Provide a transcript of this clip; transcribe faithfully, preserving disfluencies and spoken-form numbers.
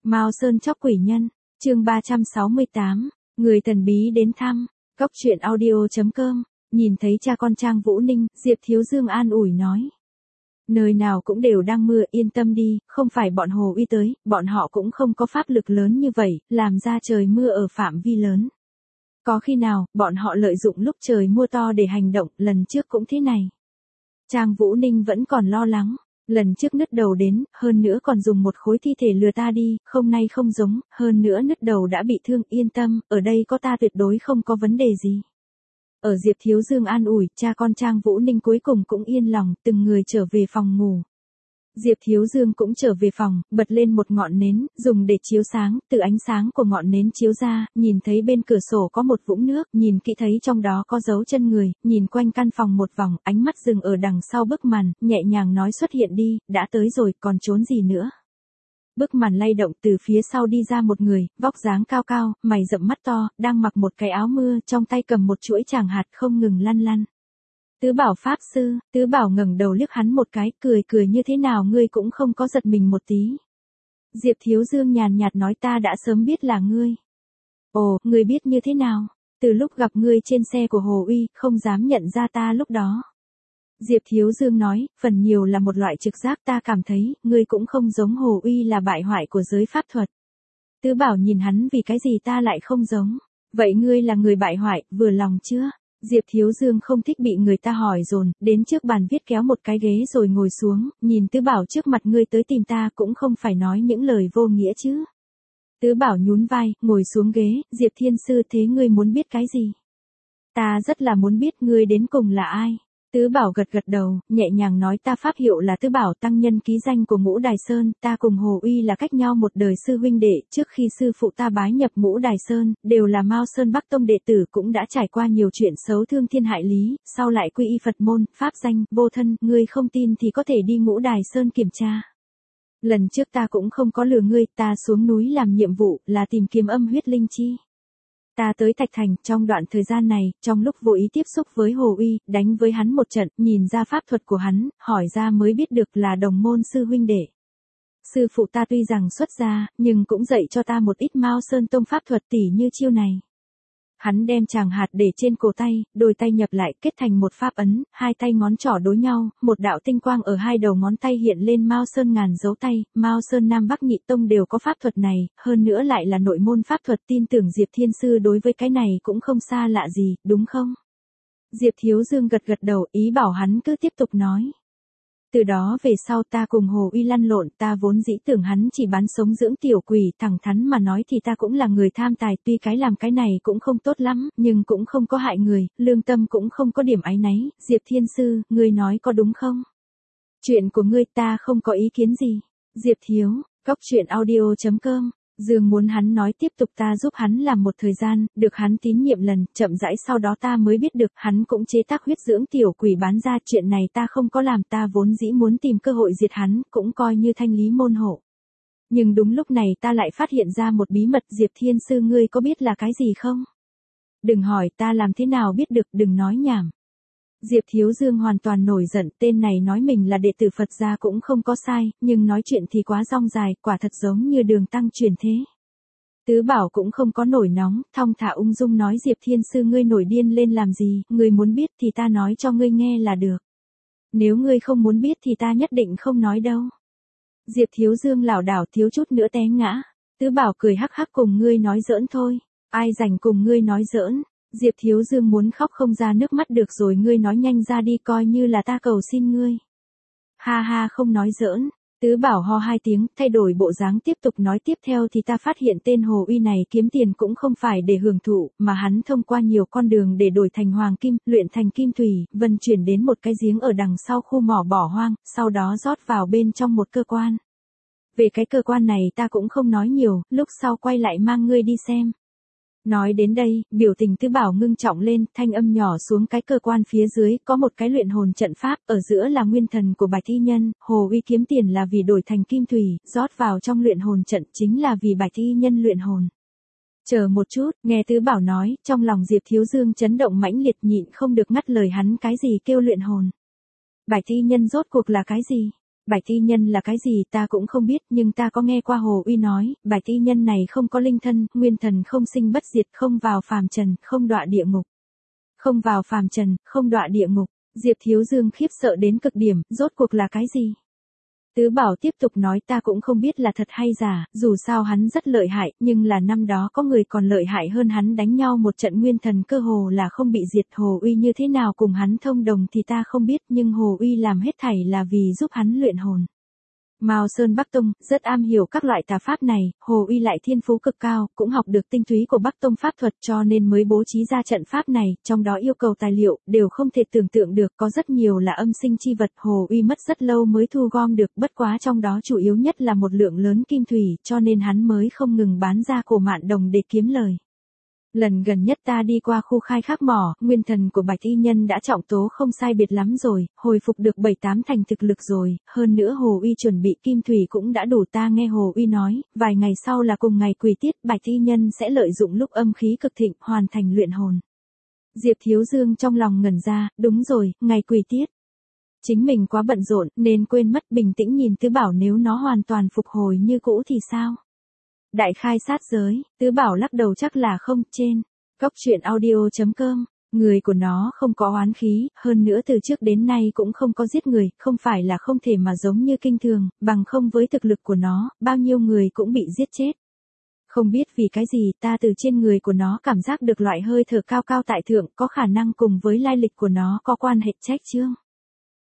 Mao Sơn chóc quỷ nhân, chương ba trăm sáu mươi tám, người thần bí đến thăm, Cốc truyện audio chấm com, nhìn thấy cha con Trang Vũ Ninh, Diệp Thiếu Dương an ủi nói. Nơi nào cũng đều đang mưa, yên tâm đi, không phải bọn Hồ Uy tới, bọn họ cũng không có pháp lực lớn như vậy, làm ra trời mưa ở phạm vi lớn. Có khi nào, bọn họ lợi dụng lúc trời mưa to để hành động, lần trước cũng thế này. Trang Vũ Ninh vẫn còn lo lắng. Lần trước nứt đầu đến, hơn nữa còn dùng một khối thi thể lừa ta đi, không nay không giống, hơn nữa nứt đầu đã bị thương, yên tâm, ở đây có ta tuyệt đối không có vấn đề gì. Ở Diệp Thiếu Dương an ủi, cha con Trang Vũ Ninh cuối cùng cũng yên lòng, từng người trở về phòng ngủ. Diệp Thiếu Dương cũng trở về phòng, bật lên một ngọn nến, dùng để chiếu sáng, từ ánh sáng của ngọn nến chiếu ra, nhìn thấy bên cửa sổ có một vũng nước, nhìn kỹ thấy trong đó có dấu chân người, nhìn quanh căn phòng một vòng, ánh mắt dừng ở đằng sau bức màn, nhẹ nhàng nói xuất hiện đi, đã tới rồi, còn trốn gì nữa. Bức màn lay động, từ phía sau đi ra một người, vóc dáng cao cao, mày rậm mắt to, đang mặc một cái áo mưa, trong tay cầm một chuỗi tràng hạt không ngừng lăn lăn. Tứ Bảo Pháp Sư, Tứ Bảo ngẩng đầu liếc hắn một cái, cười cười như thế nào ngươi cũng không có giật mình một tí. Diệp Thiếu Dương nhàn nhạt nói ta đã sớm biết là ngươi. Ồ, ngươi biết như thế nào? Từ lúc gặp ngươi trên xe của Hồ Uy, không dám nhận ra ta lúc đó. Diệp Thiếu Dương nói, phần nhiều là một loại trực giác ta cảm thấy, ngươi cũng không giống Hồ Uy là bại hoại của giới pháp thuật. Tứ Bảo nhìn hắn vì cái gì ta lại không giống? Vậy ngươi là người bại hoại, vừa lòng chưa? Diệp Thiếu Dương không thích bị người ta hỏi dồn, đến trước bàn viết kéo một cái ghế rồi ngồi xuống, nhìn Tứ Bảo trước mặt ngươi tới tìm ta cũng không phải nói những lời vô nghĩa chứ. Tứ Bảo nhún vai, ngồi xuống ghế, Diệp Thiên Sư thế ngươi muốn biết cái gì? Ta rất là muốn biết ngươi đến cùng là ai. Tứ Bảo gật gật đầu, nhẹ nhàng nói ta pháp hiệu là Tứ Bảo tăng nhân ký danh của Ngũ Đài Sơn, ta cùng Hồ Uy là cách nhau một đời sư huynh đệ, trước khi sư phụ ta bái nhập Ngũ Đài Sơn, đều là Mao Sơn Bắc Tông đệ tử cũng đã trải qua nhiều chuyện xấu thương thiên hại lý, sau lại quy y Phật môn, pháp danh, vô thân, ngươi không tin thì có thể đi Ngũ Đài Sơn kiểm tra. Lần trước ta cũng không có lừa ngươi, ta xuống núi làm nhiệm vụ, là tìm kiếm âm huyết linh chi. Ta tới Thạch Thành, trong đoạn thời gian này, trong lúc vô ý tiếp xúc với Hồ Uy, đánh với hắn một trận, nhìn ra pháp thuật của hắn, hỏi ra mới biết được là đồng môn sư huynh đệ. Sư phụ ta tuy rằng xuất gia, nhưng cũng dạy cho ta một ít Mao Sơn Tông pháp thuật tỉ như chiêu này. Hắn đem tràng hạt để trên cổ tay, đôi tay nhập lại kết thành một pháp ấn, hai tay ngón trỏ đối nhau, một đạo tinh quang ở hai đầu ngón tay hiện lên Mao Sơn ngàn dấu tay, Mao Sơn Nam Bắc Nhị Tông đều có pháp thuật này, hơn nữa lại là nội môn pháp thuật, tin tưởng Diệp Thiên Sư đối với cái này cũng không xa lạ gì, đúng không? Diệp Thiếu Dương gật gật đầu, ý bảo hắn cứ tiếp tục nói. Từ đó về sau ta cùng Hồ Uy lăn lộn, ta vốn dĩ tưởng hắn chỉ bán sống dưỡng tiểu quỷ, thẳng thắn mà nói thì ta cũng là người tham tài, tuy cái làm cái này cũng không tốt lắm, nhưng cũng không có hại người, lương tâm cũng không có điểm áy náy, Diệp Thiên Sư, ngươi nói có đúng không? Chuyện của ngươi ta không có ý kiến gì. Diệp Thiếu, Cốc truyện audio chấm com. Dương muốn hắn nói tiếp tục ta giúp hắn làm một thời gian, được hắn tín nhiệm lần, chậm rãi sau đó ta mới biết được hắn cũng chế tác huyết dưỡng tiểu quỷ bán ra, chuyện này ta không có làm, ta vốn dĩ muốn tìm cơ hội diệt hắn, cũng coi như thanh lý môn hộ. Nhưng đúng lúc này ta lại phát hiện ra một bí mật, Diệp Thiên Sư ngươi có biết là cái gì không? Đừng hỏi ta làm thế nào biết được, đừng nói nhảm. Diệp Thiếu Dương hoàn toàn nổi giận, tên này nói mình là đệ tử Phật gia cũng không có sai, nhưng nói chuyện thì quá rong dài, quả thật giống như đường tăng truyền thế. Tứ Bảo cũng không có nổi nóng, thong thả ung dung nói Diệp Thiên Sư ngươi nổi điên lên làm gì, ngươi muốn biết thì ta nói cho ngươi nghe là được. Nếu ngươi không muốn biết thì ta nhất định không nói đâu. Diệp Thiếu Dương lảo đảo thiếu chút nữa té ngã. Tứ Bảo cười hắc hắc cùng ngươi nói giỡn thôi, ai rảnh cùng ngươi nói giỡn. Diệp Thiếu Dương muốn khóc không ra nước mắt được rồi ngươi nói nhanh ra đi coi như là ta cầu xin ngươi. Ha ha không nói giỡn. Tứ Bảo ho hai tiếng, thay đổi bộ dáng tiếp tục nói tiếp theo thì ta phát hiện tên Hồ Uy này kiếm tiền cũng không phải để hưởng thụ, mà hắn thông qua nhiều con đường để đổi thành hoàng kim, luyện thành kim thủy, vận chuyển đến một cái giếng ở đằng sau khu mỏ bỏ hoang, sau đó rót vào bên trong một cơ quan. Về cái cơ quan này ta cũng không nói nhiều, lúc sau quay lại mang ngươi đi xem. Nói đến đây, biểu tình Tứ Bảo ngưng trọng lên, thanh âm nhỏ xuống cái cơ quan phía dưới, có một cái luyện hồn trận pháp, ở giữa là nguyên thần của Bạch Thi Nhân, Hồ Uy kiếm tiền là vì đổi thành kim thủy, rót vào trong luyện hồn trận chính là vì Bạch Thi Nhân luyện hồn. Chờ một chút, nghe Tứ Bảo nói, trong lòng Diệp Thiếu Dương chấn động mãnh liệt nhịn không được ngắt lời hắn cái gì kêu luyện hồn. Bạch Thi Nhân rốt cuộc là cái gì? Bạch y nhân là cái gì ta cũng không biết, nhưng ta có nghe qua Hồ Uy nói, bạch y nhân này không có linh thân, nguyên thần không sinh bất diệt, không vào phàm trần, không đọa địa ngục. Không vào phàm trần, không đọa địa ngục. Diệp Thiếu Dương khiếp sợ đến cực điểm, rốt cuộc là cái gì? Tứ Bảo tiếp tục nói ta cũng không biết là thật hay giả, dù sao hắn rất lợi hại, nhưng là năm đó có người còn lợi hại hơn hắn đánh nhau một trận nguyên thần cơ hồ là không bị diệt. Hồ Uy như thế nào cùng hắn thông đồng thì ta không biết, nhưng Hồ Uy làm hết thảy là vì giúp hắn luyện hồn. Mao Sơn Bắc Tông rất am hiểu các loại tà pháp này, Hồ Uy lại thiên phú cực cao, cũng học được tinh túy của Bắc Tông pháp thuật cho nên mới bố trí ra trận pháp này, trong đó yêu cầu tài liệu đều không thể tưởng tượng được, có rất nhiều là âm sinh chi vật, Hồ Uy mất rất lâu mới thu gom được, bất quá trong đó chủ yếu nhất là một lượng lớn kim thủy, cho nên hắn mới không ngừng bán ra cổ mạn đồng để kiếm lời. Lần gần nhất ta đi qua khu khai thác mỏ, nguyên thần của bạch y nhân đã trọng tố không sai biệt lắm rồi, hồi phục được bảy tám thành thực lực rồi, hơn nữa Hồ Uy chuẩn bị kim thủy cũng đã đủ. Ta nghe Hồ Uy nói, vài ngày sau là cùng ngày quỷ tiết, bạch y nhân sẽ lợi dụng lúc âm khí cực thịnh, hoàn thành luyện hồn. Diệp Thiếu Dương trong lòng ngẩn ra, đúng rồi, ngày quỷ tiết. Chính mình quá bận rộn, nên quên mất, bình tĩnh nhìn Tứ Bảo, nếu nó hoàn toàn phục hồi như cũ thì sao? Đại khai sát giới, Tứ Bảo lắc đầu chắc là không, trên Cốc Truyện Audio chấm com, người của nó không có oán khí, hơn nữa từ trước đến nay cũng không có giết người, không phải là không thể mà giống như kinh thường, bằng không với thực lực của nó, bao nhiêu người cũng bị giết chết. Không biết vì cái gì, ta từ trên người của nó cảm giác được loại hơi thở cao cao tại thượng, có khả năng cùng với lai lịch của nó có quan hệ. Trách chương.